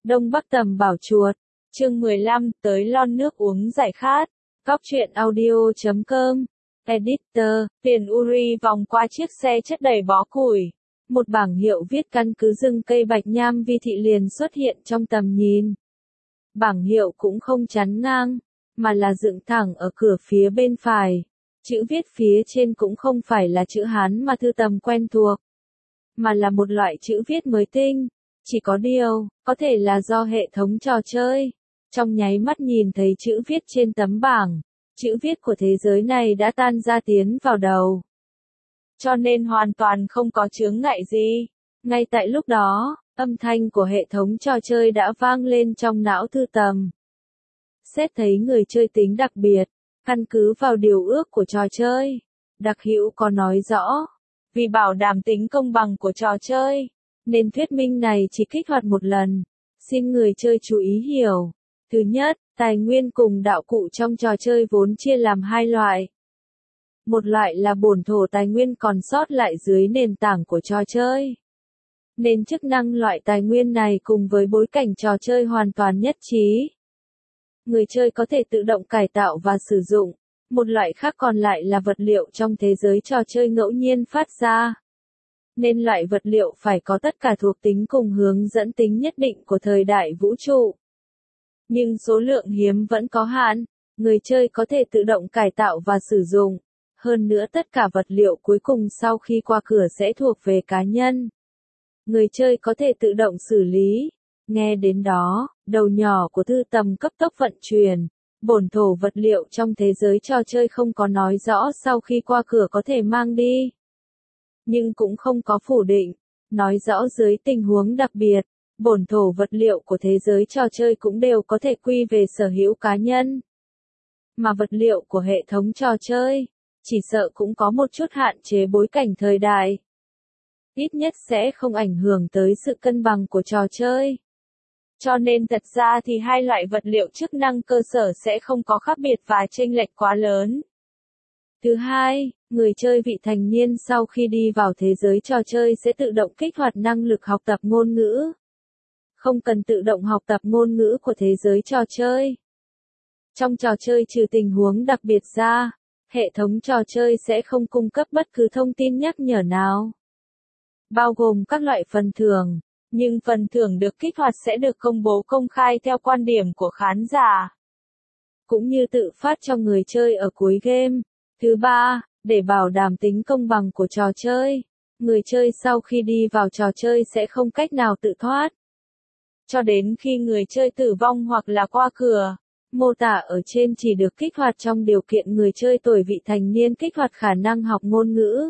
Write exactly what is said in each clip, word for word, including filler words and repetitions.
Đông Bắc Tầm Bảo Chuột, chương mười lăm, tới lon nước uống giải khát. Góc truyện audio chấm com. Editor, Tiền Uri vòng qua chiếc xe chất đầy bó củi. Một bảng hiệu viết căn cứ rừng cây Bạch Nham Vi Thị liền xuất hiện trong tầm nhìn. Bảng hiệu cũng không chắn ngang, mà là dựng thẳng ở cửa phía bên phải. Chữ viết phía trên cũng không phải là chữ Hán mà Thư Tầm quen thuộc, mà là một loại chữ viết mới tinh. Chỉ có điều, có thể là do hệ thống trò chơi. Trong nháy mắt nhìn thấy chữ viết trên tấm bảng, chữ viết của thế giới này đã tan ra tiến vào đầu. Cho nên hoàn toàn không có chướng ngại gì. Ngay tại lúc đó, âm thanh của hệ thống trò chơi đã vang lên trong não Thư Tầm. Xét thấy người chơi tính đặc biệt, căn cứ vào điều ước của trò chơi, đặc hữu có nói rõ, vì bảo đảm tính công bằng của trò chơi, nên thuyết minh này chỉ kích hoạt một lần. Xin người chơi chú ý hiểu. Thứ nhất, tài nguyên cùng đạo cụ trong trò chơi vốn chia làm hai loại. Một loại là bổn thổ tài nguyên còn sót lại dưới nền tảng của trò chơi. Nên chức năng loại tài nguyên này cùng với bối cảnh trò chơi hoàn toàn nhất trí. Người chơi có thể tự động cải tạo và sử dụng. Một loại khác còn lại là vật liệu trong thế giới trò chơi ngẫu nhiên phát ra. Nên loại vật liệu phải có tất cả thuộc tính cùng hướng dẫn tính nhất định của thời đại vũ trụ. Nhưng số lượng hiếm vẫn có hạn, người chơi có thể tự động cải tạo và sử dụng. Hơn nữa tất cả vật liệu cuối cùng sau khi qua cửa sẽ thuộc về cá nhân. Người chơi có thể tự động xử lý. Nghe đến đó, đầu nhỏ của Thư Tầm cấp tốc vận chuyển. Bổn thổ vật liệu trong thế giới trò chơi không có nói rõ sau khi qua cửa có thể mang đi. Nhưng cũng không có phủ định, nói rõ dưới tình huống đặc biệt, bổn thổ vật liệu của thế giới trò chơi cũng đều có thể quy về sở hữu cá nhân. Mà vật liệu của hệ thống trò chơi, chỉ sợ cũng có một chút hạn chế bối cảnh thời đại. Ít nhất sẽ không ảnh hưởng tới sự cân bằng của trò chơi. Cho nên thật ra thì hai loại vật liệu chức năng cơ sở sẽ không có khác biệt và chênh lệch quá lớn. Thứ hai, người chơi vị thành niên sau khi đi vào thế giới trò chơi sẽ tự động kích hoạt năng lực học tập ngôn ngữ. Không cần tự động học tập ngôn ngữ của thế giới trò chơi. Trong trò chơi trừ tình huống đặc biệt ra, hệ thống trò chơi sẽ không cung cấp bất cứ thông tin nhắc nhở nào. Bao gồm các loại phần thưởng, nhưng phần thưởng được kích hoạt sẽ được công bố công khai theo quan điểm của khán giả. Cũng như tự phát cho người chơi ở cuối game. Thứ ba, để bảo đảm tính công bằng của trò chơi, người chơi sau khi đi vào trò chơi sẽ không cách nào tự thoát. Cho đến khi người chơi tử vong hoặc là qua cửa, mô tả ở trên chỉ được kích hoạt trong điều kiện người chơi tuổi vị thành niên kích hoạt khả năng học ngôn ngữ.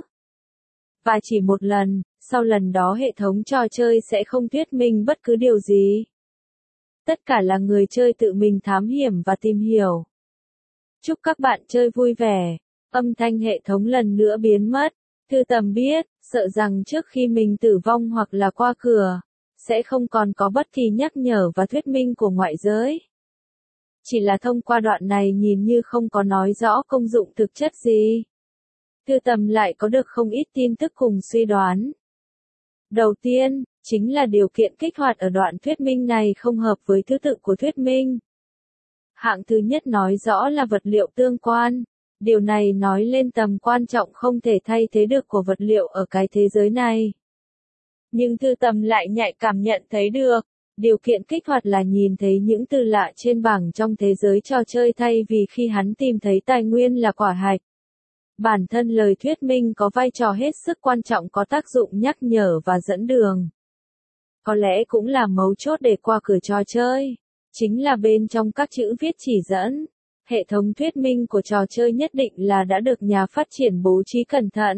Và chỉ một lần, sau lần đó hệ thống trò chơi sẽ không thuyết minh bất cứ điều gì. Tất cả là người chơi tự mình thám hiểm và tìm hiểu. Chúc các bạn chơi vui vẻ. Âm thanh hệ thống lần nữa biến mất. Thư Tầm biết, sợ rằng trước khi mình tử vong hoặc là qua cửa, sẽ không còn có bất kỳ nhắc nhở và thuyết minh của ngoại giới. Chỉ là thông qua đoạn này nhìn như không có nói rõ công dụng thực chất gì. Thư Tầm lại có được không ít tin tức cùng suy đoán. Đầu tiên, chính là điều kiện kích hoạt ở đoạn thuyết minh này không hợp với thứ tự của thuyết minh. Hạng thứ nhất nói rõ là vật liệu tương quan. Điều này nói lên tầm quan trọng không thể thay thế được của vật liệu ở cái thế giới này. Nhưng Thư Tầm lại nhạy cảm nhận thấy được, điều kiện kích hoạt là nhìn thấy những từ lạ trên bảng trong thế giới trò chơi thay vì khi hắn tìm thấy tài nguyên là quả hạch. Bản thân lời thuyết minh có vai trò hết sức quan trọng, có tác dụng nhắc nhở và dẫn đường. Có lẽ cũng là mấu chốt để qua cửa trò chơi. Chính là bên trong các chữ viết chỉ dẫn. Hệ thống thuyết minh của trò chơi nhất định là đã được nhà phát triển bố trí cẩn thận.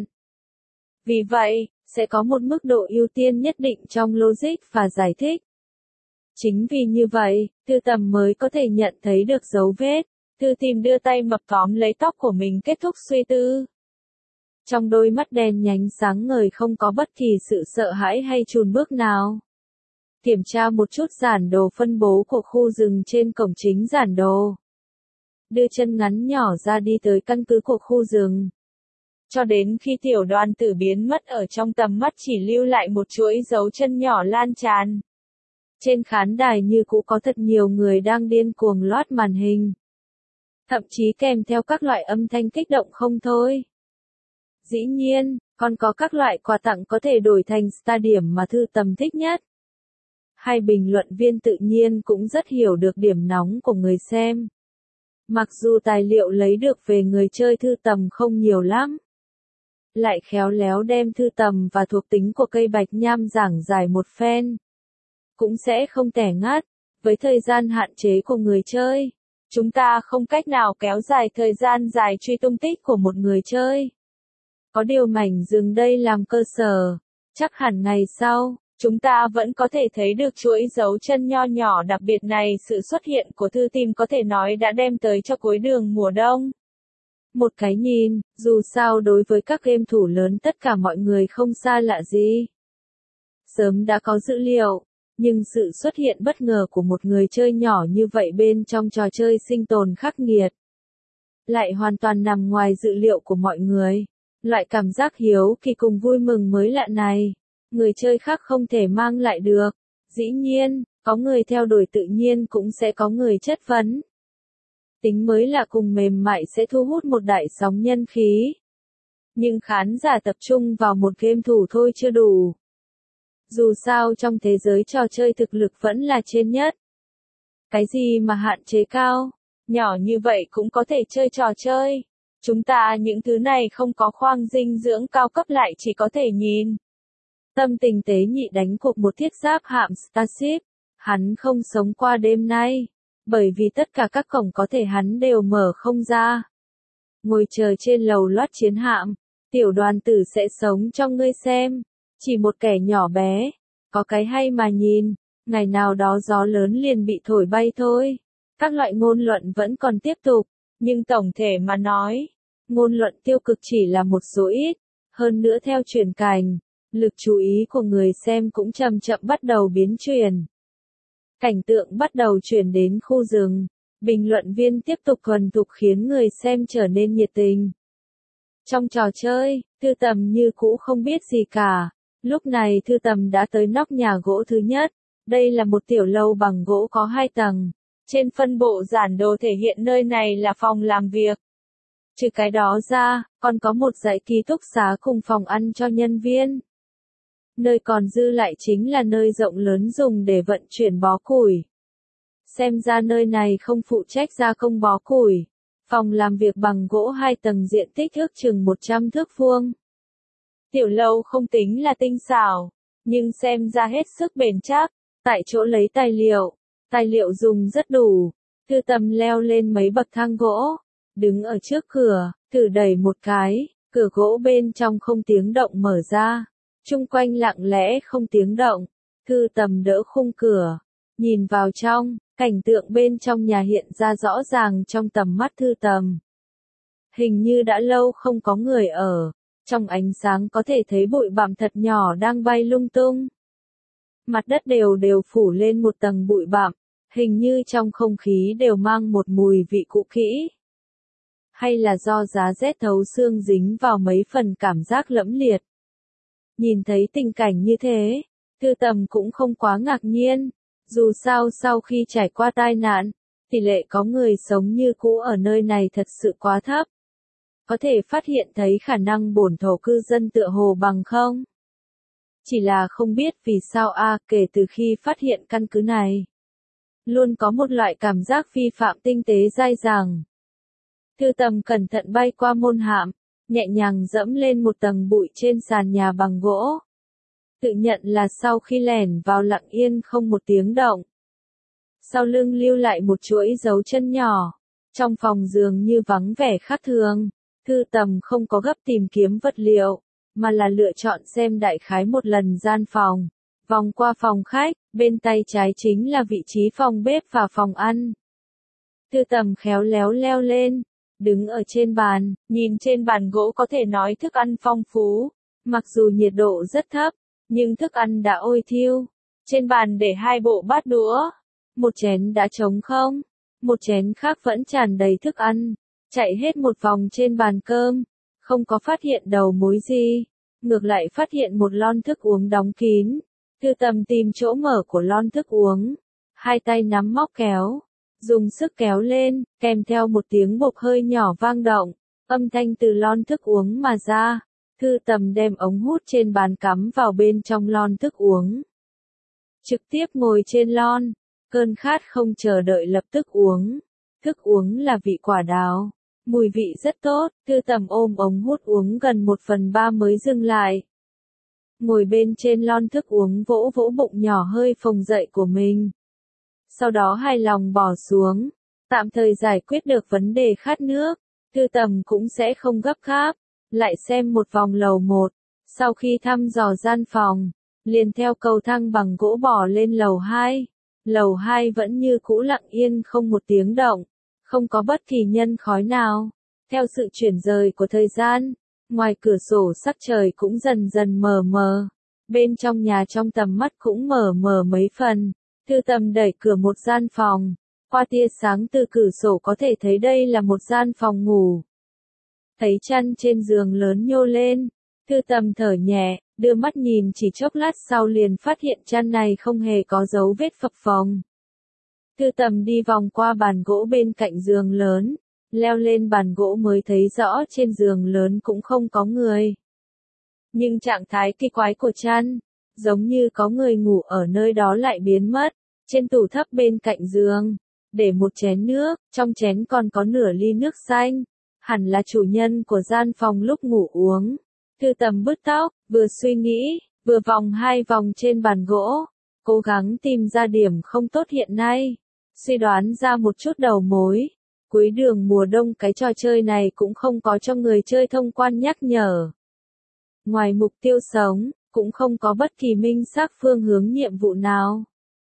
Vì vậy, sẽ có một mức độ ưu tiên nhất định trong logic và giải thích. Chính vì như vậy, Thư Tầm mới có thể nhận thấy được dấu vết. Thư Tìm đưa tay mập tóm lấy tóc của mình kết thúc suy tư. Trong đôi mắt đen nhánh sáng ngời không có bất kỳ sự sợ hãi hay chùn bước nào. Kiểm tra một chút giản đồ phân bố của khu rừng trên cổng chính giản đồ. Đưa chân ngắn nhỏ ra đi tới căn cứ của khu rừng. Cho đến khi tiểu đoàn tử biến mất ở trong tầm mắt chỉ lưu lại một chuỗi dấu chân nhỏ lan tràn. Trên khán đài như cũ có thật nhiều người đang điên cuồng loát màn hình. Thậm chí kèm theo các loại âm thanh kích động không thôi. Dĩ nhiên, còn có các loại quà tặng có thể đổi thành stadium mà Thư Tầm thích nhất. Hai bình luận viên tự nhiên cũng rất hiểu được điểm nóng của người xem. Mặc dù tài liệu lấy được về người chơi Thư Tầm không nhiều lắm, lại khéo léo đem Thư Tầm và thuộc tính của cây bạch nham giảng giải một phen. Cũng sẽ không tẻ ngắt, với thời gian hạn chế của người chơi. Chúng ta không cách nào kéo dài thời gian dài truy tung tích của một người chơi. Có điều mảnh rừng đây làm cơ sở, chắc hẳn ngày sau, chúng ta vẫn có thể thấy được chuỗi dấu chân nho nhỏ đặc biệt này. Sự xuất hiện của Thư Tìm có thể nói đã đem tới cho cuối đường mùa đông một cái nhìn, dù sao đối với các game thủ lớn tất cả mọi người không xa lạ gì. Sớm đã có dữ liệu, nhưng sự xuất hiện bất ngờ của một người chơi nhỏ như vậy bên trong trò chơi sinh tồn khắc nghiệt lại hoàn toàn nằm ngoài dự liệu của mọi người. Loại cảm giác hiếu kỳ cùng vui mừng mới lạ này, người chơi khác không thể mang lại được. Dĩ nhiên, có người theo đuổi tự nhiên cũng sẽ có người chất vấn. Tính mới lạ cùng mềm mại sẽ thu hút một đại sóng nhân khí. Nhưng khán giả tập trung vào một game thủ thôi chưa đủ. Dù sao trong thế giới trò chơi thực lực vẫn là trên nhất. Cái gì mà hạn chế cao, nhỏ như vậy cũng có thể chơi trò chơi. Chúng ta những thứ này không có khoang dinh dưỡng cao cấp lại chỉ có thể nhìn. Tâm tình tế nhị đánh cuộc một thiết giáp hạm Starship. Hắn không sống qua đêm nay, bởi vì tất cả các cổng có thể hắn đều mở không ra. Ngồi chờ trên lầu loát chiến hạm, tiểu đoàn tử sẽ sống cho ngươi xem. Chỉ một kẻ nhỏ bé, có cái hay mà nhìn, ngày nào đó gió lớn liền bị thổi bay thôi. Các loại ngôn luận vẫn còn tiếp tục, nhưng tổng thể mà nói, ngôn luận tiêu cực chỉ là một số ít. Hơn nữa theo chuyển cành, lực chú ý của người xem cũng chậm chậm bắt đầu biến chuyển. Cảnh tượng bắt đầu chuyển đến khu rừng, bình luận viên tiếp tục thuần thục khiến người xem trở nên nhiệt tình. Trong trò chơi, Thư Tầm như cũ không biết gì cả. Lúc này Thư Tầm đã tới nóc nhà gỗ thứ nhất. Đây là một tiểu lâu bằng gỗ có hai tầng. Trên phân bộ giản đồ thể hiện nơi này là phòng làm việc. Trừ cái đó ra, còn có một dãy ký túc xá cùng phòng ăn cho nhân viên. Nơi còn dư lại chính là nơi rộng lớn dùng để vận chuyển bó củi. Xem ra nơi này không phụ trách gia công bó củi. Phòng làm việc bằng gỗ hai tầng diện tích ước chừng một trăm thước vuông. Tiểu lâu không tính là tinh xảo, nhưng xem ra hết sức bền chắc. Tại chỗ lấy tài liệu, tài liệu dùng rất đủ. Thư Tầm leo lên mấy bậc thang gỗ, đứng ở trước cửa, thử đẩy một cái, cửa gỗ bên trong không tiếng động mở ra. Chung quanh lặng lẽ không tiếng động. Thư Tầm đỡ khung cửa, nhìn vào trong, cảnh tượng bên trong nhà hiện ra rõ ràng trong tầm mắt Thư Tầm. Hình như đã lâu không có người ở. Trong ánh sáng có thể thấy bụi bặm thật nhỏ đang bay lung tung. Mặt đất đều đều phủ lên một tầng bụi bặm, hình như trong không khí đều mang một mùi vị cũ kỹ. Hay là do giá rét thấu xương dính vào mấy phần cảm giác lẫm liệt. Nhìn thấy tình cảnh như thế, Thư Tầm cũng không quá ngạc nhiên. Dù sao sau khi trải qua tai nạn, tỷ lệ có người sống như cũ ở nơi này thật sự quá thấp. Có thể phát hiện thấy khả năng bổn thổ cư dân tựa hồ bằng không? Chỉ là không biết vì sao a à, kể từ khi phát hiện căn cứ này. Luôn có một loại cảm giác vi phạm tinh tế dai dẳng. Thư Tầm cẩn thận bay qua môn hạm, nhẹ nhàng dẫm lên một tầng bụi trên sàn nhà bằng gỗ. Tự nhận là sau khi lẻn vào lặng yên không một tiếng động. Sau lưng lưu lại một chuỗi dấu chân nhỏ. Trong phòng dường như vắng vẻ khác thường. Thư Tầm không có gấp tìm kiếm vật liệu, mà là lựa chọn xem đại khái một lần gian phòng. Vòng qua phòng khách, bên tay trái chính là vị trí phòng bếp và phòng ăn. Thư Tầm khéo léo leo lên, đứng ở trên bàn, nhìn trên bàn gỗ có thể nói thức ăn phong phú. Mặc dù nhiệt độ rất thấp, nhưng thức ăn đã ôi thiêu. Trên bàn để hai bộ bát đũa, một chén đã trống không, một chén khác vẫn tràn đầy thức ăn. Chạy hết một vòng trên bàn cơm, không có phát hiện đầu mối gì, ngược lại phát hiện một lon thức uống đóng kín, Thư Tầm tìm chỗ mở của lon thức uống, hai tay nắm móc kéo, dùng sức kéo lên, kèm theo một tiếng bộp hơi nhỏ vang động, âm thanh từ lon thức uống mà ra. Thư Tầm đem ống hút trên bàn cắm vào bên trong lon thức uống. Trực tiếp ngồi trên lon, cơn khát không chờ đợi lập tức uống. Thức uống là vị quả đào, mùi vị rất tốt, Thư Tầm ôm ống hút uống gần một phần ba mới dừng lại. Ngồi bên trên lon thức uống vỗ vỗ bụng nhỏ hơi phồng dậy của mình. Sau đó hài lòng bỏ xuống, tạm thời giải quyết được vấn đề khát nước, Thư Tầm cũng sẽ không gấp gáp, lại xem một vòng lầu một, sau khi thăm dò gian phòng, liền theo cầu thang bằng gỗ bò lên lầu hai. Lầu hai vẫn như cũ lặng yên không một tiếng động, không có bất kỳ nhân khói nào. Theo sự chuyển rời của thời gian, ngoài cửa sổ sắc trời cũng dần dần mờ mờ, bên trong nhà trong tầm mắt cũng mờ mờ mấy phần. Thư Tầm đẩy cửa một gian phòng, qua tia sáng từ cửa sổ có thể thấy đây là một gian phòng ngủ. Thấy chăn trên giường lớn nhô lên, Thư Tầm thở nhẹ, đưa mắt nhìn chỉ chốc lát sau liền phát hiện chăn này không hề có dấu vết phập phồng. Thư Tầm đi vòng qua bàn gỗ bên cạnh giường lớn, leo lên bàn gỗ mới thấy rõ trên giường lớn cũng không có người. Nhưng trạng thái kỳ quái của chăn, giống như có người ngủ ở nơi đó lại biến mất. Trên tủ thấp bên cạnh giường, để một chén nước, trong chén còn có nửa ly nước xanh, hẳn là chủ nhân của gian phòng lúc ngủ uống. Thư Tầm bứt tóc, vừa suy nghĩ, vừa vòng hai vòng trên bàn gỗ, cố gắng tìm ra điểm không tốt hiện nay, suy đoán ra một chút đầu mối. Cuối đường mùa đông cái trò chơi này cũng không có cho người chơi thông quan nhắc nhở. Ngoài mục tiêu sống, cũng không có bất kỳ minh xác phương hướng nhiệm vụ nào.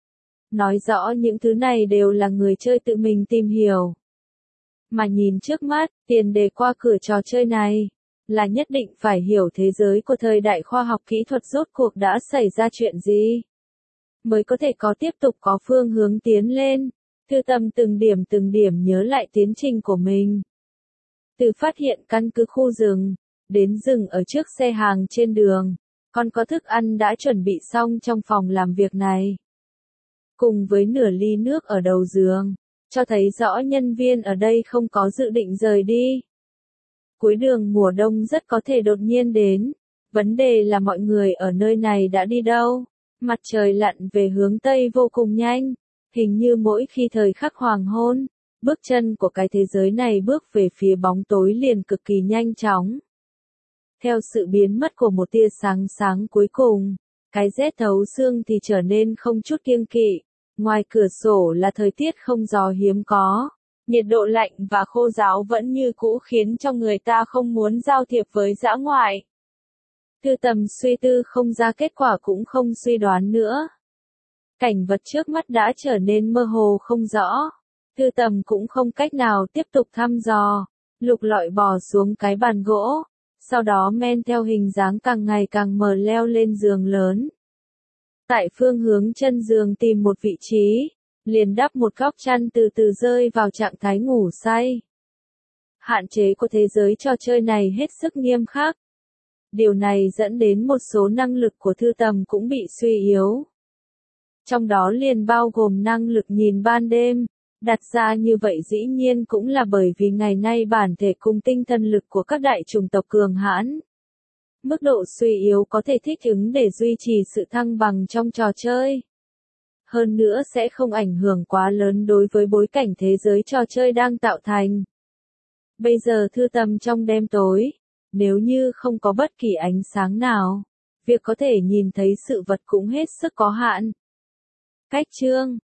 Nói rõ những thứ này đều là người chơi tự mình tìm hiểu. Mà nhìn trước mắt, tiền đề qua cửa trò chơi này, là nhất định phải hiểu thế giới của thời đại khoa học kỹ thuật rốt cuộc đã xảy ra chuyện gì. Mới có thể có tiếp tục có phương hướng tiến lên. Thư Tầm từng điểm từng điểm nhớ lại tiến trình của mình. Từ phát hiện căn cứ khu rừng, đến dừng ở trước xe hàng trên đường, còn có thức ăn đã chuẩn bị xong trong phòng làm việc này. Cùng với nửa ly nước ở đầu giường, cho thấy rõ nhân viên ở đây không có dự định rời đi. Cuối đường mùa đông rất có thể đột nhiên đến, vấn đề là mọi người ở nơi này đã đi đâu. Mặt trời lặn về hướng Tây vô cùng nhanh, hình như mỗi khi thời khắc hoàng hôn, bước chân của cái thế giới này bước về phía bóng tối liền cực kỳ nhanh chóng. Theo sự biến mất của một tia sáng sáng cuối cùng, cái rét thấu xương thì trở nên không chút kiêng kỵ. Ngoài cửa sổ là thời tiết không gió hiếm có, nhiệt độ lạnh và khô ráo vẫn như cũ khiến cho người ta không muốn giao thiệp với dã ngoại. Thư Tầm suy tư không ra kết quả cũng không suy đoán nữa. Cảnh vật trước mắt đã trở nên mơ hồ không rõ. Thư Tầm cũng không cách nào tiếp tục thăm dò, lục lọi bò xuống cái bàn gỗ, sau đó men theo hình dáng càng ngày càng mờ leo lên giường lớn. Tại phương hướng chân giường tìm một vị trí, liền đắp một góc chăn từ từ rơi vào trạng thái ngủ say. Hạn chế của thế giới trò chơi này hết sức nghiêm khắc. Điều này dẫn đến một số năng lực của Thư Tầm cũng bị suy yếu. Trong đó liền bao gồm năng lực nhìn ban đêm. Đặt ra như vậy dĩ nhiên cũng là bởi vì ngày nay bản thể cùng tinh thần lực của các đại chủng tộc cường hãn. Mức độ suy yếu có thể thích ứng để duy trì sự thăng bằng trong trò chơi. Hơn nữa sẽ không ảnh hưởng quá lớn đối với bối cảnh thế giới trò chơi đang tạo thành. Bây giờ Thư Tầm trong đêm tối, nếu như không có bất kỳ ánh sáng nào, việc có thể nhìn thấy sự vật cũng hết sức có hạn. Cách chương